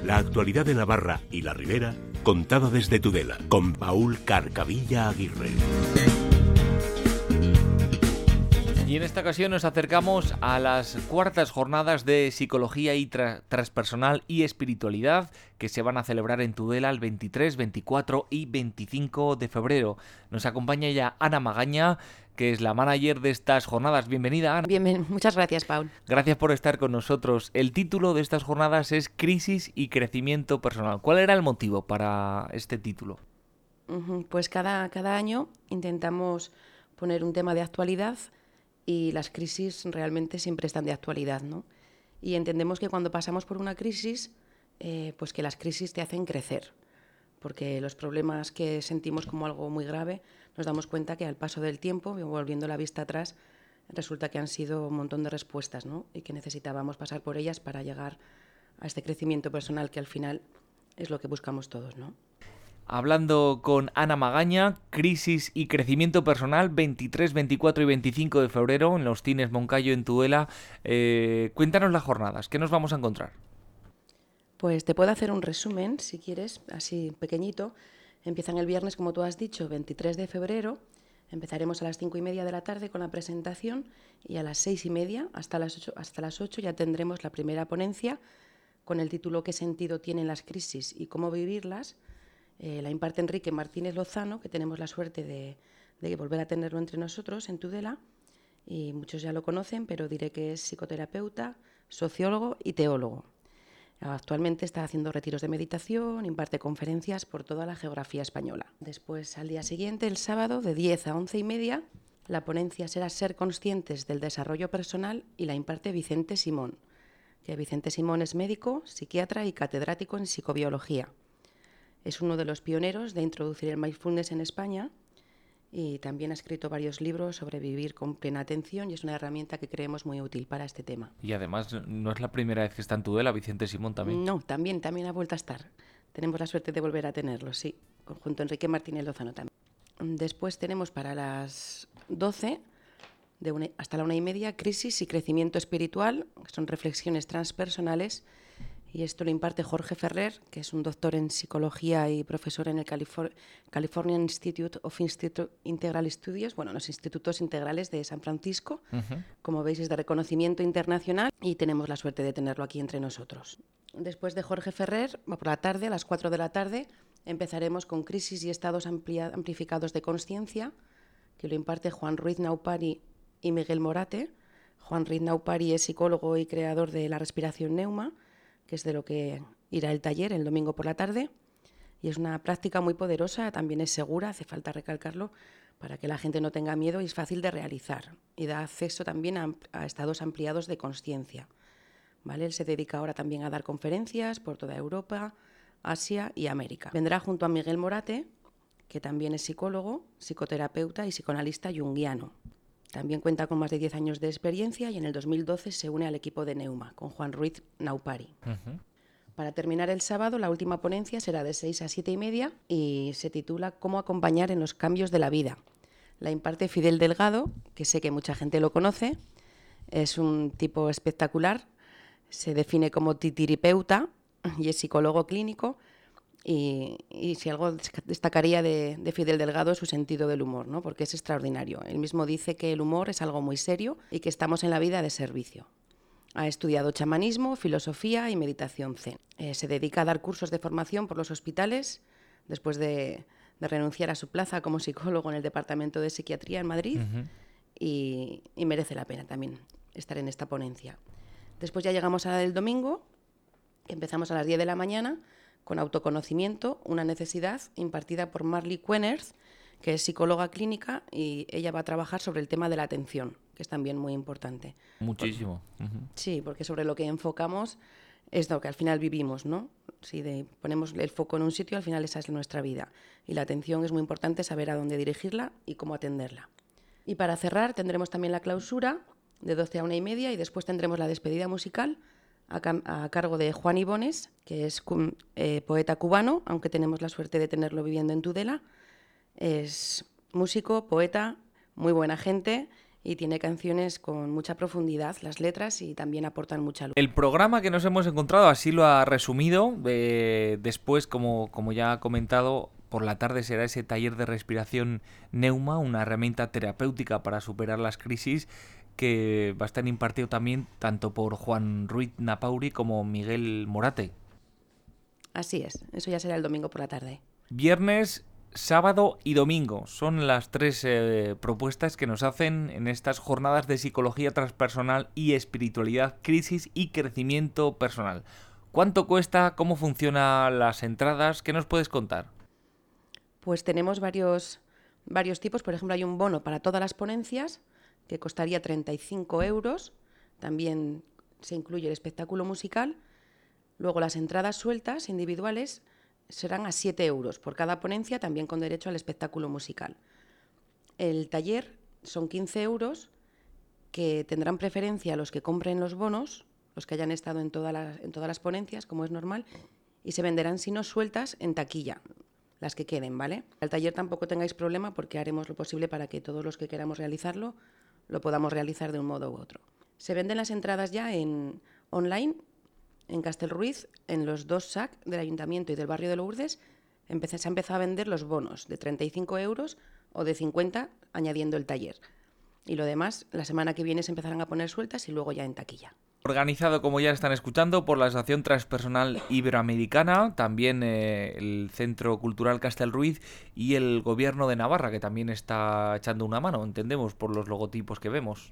La actualidad de Navarra y la Ribera, contada desde Tudela, con Paul Carcavilla Aguirre. Y en esta ocasión nos acercamos a las cuartas jornadas de Psicología y Transpersonal y Espiritualidad que se van a celebrar en Tudela el 23, 24 y 25 de febrero. Nos acompaña ya Ana Magaña, que es la manager de estas jornadas. Bienvenida, Ana. Bien, muchas gracias, Paul. Gracias por estar con nosotros. El título de estas jornadas es Crisis y Crecimiento Personal. ¿Cuál era el motivo para este título? Pues cada año intentamos poner un tema de actualidad y las crisis realmente siempre están de actualidad, ¿no? Y entendemos que cuando pasamos por una crisis, pues que las crisis te hacen crecer, porque los problemas que sentimos como algo muy grave, nos damos cuenta que al paso del tiempo, volviendo la vista atrás, resulta que han sido un montón de respuestas, ¿no? Y que necesitábamos pasar por ellas para llegar a este crecimiento personal que al final es lo que buscamos todos, ¿no? Hablando con Ana Magaña, Crisis y Crecimiento Personal, 23, 24 y 25 de febrero en los Cines Moncayo en Tudela. Cuéntanos las jornadas, ¿qué nos vamos a encontrar? Pues te puedo hacer un resumen, si quieres, así pequeñito. Empiezan el viernes, como tú has dicho, 23 de febrero. Empezaremos a las 5:30 de la tarde con la presentación y a las 6:30 hasta las 8 ya tendremos la primera ponencia con el título ¿Qué sentido tienen las crisis y cómo vivirlas? La imparte Enrique Martínez Lozano, que tenemos la suerte de volver a tenerlo entre nosotros en Tudela, y muchos ya lo conocen, pero diré que es psicoterapeuta, sociólogo y teólogo. Actualmente está haciendo retiros de meditación, imparte conferencias por toda la geografía española. Después, al día siguiente, el sábado, de 10 a 11:30, la ponencia será Ser conscientes del desarrollo personal y la imparte Vicente Simón, que Vicente Simón es médico, psiquiatra y catedrático en psicobiología. Es uno de los pioneros de introducir el mindfulness en España y también ha escrito varios libros sobre vivir con plena atención y es una herramienta que creemos muy útil para este tema. Y además no es la primera vez que está en Tudela, Vicente Simón también. No, también ha vuelto a estar. Tenemos la suerte de volver a tenerlo, sí, junto a Enrique Martínez Lozano también. Después tenemos para las 12, hasta la 1:30, Crisis y Crecimiento Espiritual, que son reflexiones transpersonales. Y esto lo imparte Jorge Ferrer, que es un doctor en psicología y profesor en el California Institute of Integral Studies, los institutos integrales de San Francisco. Como veis, es de reconocimiento internacional y tenemos la suerte de tenerlo aquí entre nosotros. Después de Jorge Ferrer, por la tarde, a las 4 de la tarde, empezaremos con Crisis y Estados Amplificados de Consciencia, que lo imparte Juan Ruiz Naupari y Miguel Morate. Juan Ruiz Naupari es psicólogo y creador de la respiración Neuma, que es de lo que irá el taller el domingo por la tarde. Y es una práctica muy poderosa, también es segura, hace falta recalcarlo, para que la gente no tenga miedo y es fácil de realizar. Y da acceso también a estados ampliados de consciencia. ¿Vale? Él se dedica ahora también a dar conferencias por toda Europa, Asia y América. Vendrá junto a Miguel Morate, que también es psicólogo, psicoterapeuta y psicoanalista junguiano. También cuenta con más de 10 años de experiencia y en el 2012 se une al equipo de Neuma, con Juan Ruiz Naupari. Para terminar el sábado, la última ponencia será de 6 a 7:30 y se titula Cómo acompañar en los cambios de la vida. La imparte Fidel Delgado, que sé que mucha gente lo conoce. Es un tipo espectacular, se define como titiripeuta y es psicólogo clínico. Y si algo destacaría de Fidel Delgado es su sentido del humor, ¿no? Porque es extraordinario. Él mismo dice que el humor es algo muy serio y que estamos en la vida de servicio. Ha estudiado chamanismo, filosofía y meditación zen. Se dedica a dar cursos de formación por los hospitales después de renunciar a su plaza como psicólogo en el Departamento de Psiquiatría en Madrid y merece la pena también estar en esta ponencia. Después ya llegamos a la del domingo, que empezamos a las 10 de la mañana, con autoconocimiento, una necesidad, impartida por Marley Quenners, que es psicóloga clínica y ella va a trabajar sobre el tema de la atención, que es también muy importante. Muchísimo. Sí, porque sobre lo que enfocamos es lo que al final vivimos, ¿no? Si ponemos el foco en un sitio, al final esa es nuestra vida. Y la atención es muy importante, saber a dónde dirigirla y cómo atenderla. Y para cerrar tendremos también la clausura de 12 a 1:30 y después tendremos la despedida musical a cargo de Juan Ibones, que es poeta cubano, aunque tenemos la suerte de tenerlo viviendo en Tudela. Es músico, poeta, muy buena gente y tiene canciones con mucha profundidad, las letras, y también aportan mucha luz. El programa que nos hemos encontrado así lo ha resumido. Después, como ya ha comentado, por la tarde será ese taller de respiración Neuma, una herramienta terapéutica para superar las crisis, que va a estar impartido también tanto por Juan Ruiz Napauri como Miguel Morate. Así es, eso ya será el domingo por la tarde. Viernes, sábado y domingo son las 3 propuestas que nos hacen en estas jornadas de psicología transpersonal y espiritualidad, crisis y crecimiento personal. ¿Cuánto cuesta? ¿Cómo funcionan las entradas? ¿Qué nos puedes contar? Pues tenemos varios tipos. Por ejemplo, hay un bono para todas las ponencias que costaría 35 euros. También se incluye el espectáculo musical. Luego las entradas sueltas, individuales, serán a 7 euros por cada ponencia, también con derecho al espectáculo musical. El taller son 15 euros, que tendrán preferencia los que compren los bonos, los que hayan estado en todas las ponencias, como es normal, y se venderán, si no, sueltas en taquilla, las que queden, ¿vale? Al taller tampoco tengáis problema, porque haremos lo posible para que todos los que queramos realizarlo lo podamos realizar de un modo u otro. Se venden las entradas ya online, en Castelruiz, en los 2 SAC del Ayuntamiento y del barrio de Lourdes. Se ha empezado a vender los bonos de 35 euros o de 50, añadiendo el taller. Y lo demás, la semana que viene se empezarán a poner sueltas y luego ya en taquilla. Organizado, como ya están escuchando, por la Asociación Transpersonal Iberoamericana, también el Centro Cultural Castelruiz y el Gobierno de Navarra, que también está echando una mano, entendemos, por los logotipos que vemos.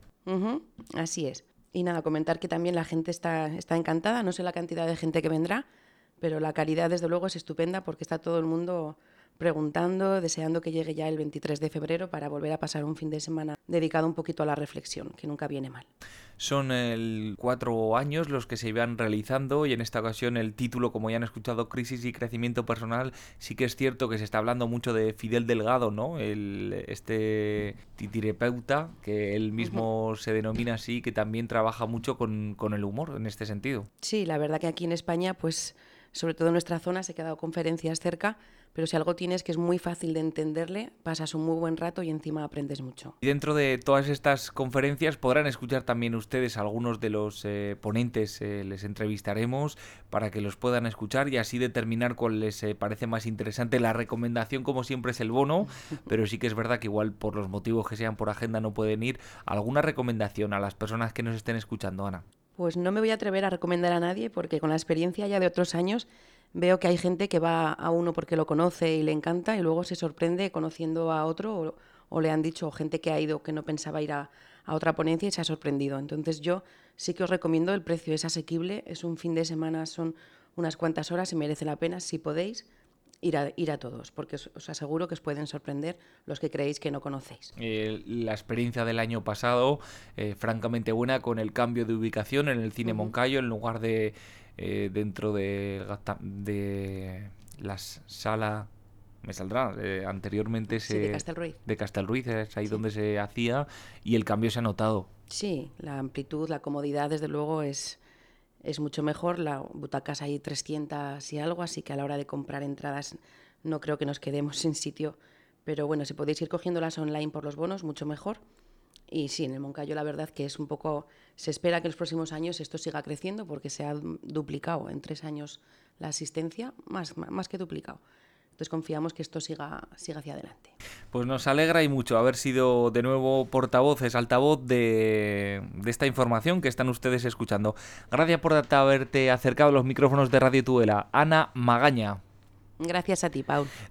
Así es. Y nada, comentar que también la gente está encantada, no sé la cantidad de gente que vendrá, pero la calidad desde luego es estupenda, porque está todo el mundo preguntando, deseando que llegue ya el 23 de febrero para volver a pasar un fin de semana dedicado un poquito a la reflexión, que nunca viene mal. Son 4 años los que se iban realizando, y en esta ocasión el título, como ya han escuchado, Crisis y Crecimiento Personal. Sí que es cierto que se está hablando mucho de Fidel Delgado, ¿no? Este titirepeuta, que él mismo se denomina así, que también trabaja mucho con el humor en este sentido. Sí, la verdad que aquí en España, pues sobre todo en nuestra zona, se han dado conferencias cerca, pero si algo tienes que es muy fácil de entenderle, pasas un muy buen rato y encima aprendes mucho. Y dentro de todas estas conferencias podrán escuchar también ustedes algunos de los ponentes, les entrevistaremos para que los puedan escuchar y así determinar cuál les parece más interesante. La recomendación, como siempre, es el bono, pero sí que es verdad que igual por los motivos que sean por agenda no pueden ir. ¿Alguna recomendación a las personas que nos estén escuchando, Ana? Pues no me voy a atrever a recomendar a nadie, porque con la experiencia ya de otros años veo que hay gente que va a uno porque lo conoce y le encanta, y luego se sorprende conociendo a otro, o le han dicho, o gente que ha ido que no pensaba ir a otra ponencia y se ha sorprendido. Entonces yo sí que os recomiendo, el precio es asequible, es un fin de semana, son unas cuantas horas y merece la pena, si podéis, ir a todos, porque os aseguro que os pueden sorprender los que creéis que no conocéis. La experiencia del año pasado, francamente buena, con el cambio de ubicación en el Cine Moncayo, en lugar de dentro de la sala, me saldrá, anteriormente Sí, de Castelruiz. De Castelruiz, es ahí donde se hacía, y el cambio se ha notado. Sí, la amplitud, la comodidad, desde luego es mucho mejor. La butacas hay 300 y algo, así que a la hora de comprar entradas no creo que nos quedemos sin sitio. Pero bueno, si podéis ir cogiéndolas online por los bonos, mucho mejor. Y sí, en el Moncayo la verdad que es un poco... Se espera que en los próximos años esto siga creciendo, porque se ha duplicado en 3 años la asistencia, más que duplicado. Entonces confiamos que esto siga hacia adelante. Pues nos alegra y mucho haber sido de nuevo portavoces, altavoz de esta información que están ustedes escuchando. Gracias por haberte acercado a los micrófonos de Radio Tudela. Ana Magaña. Gracias a ti, Paul.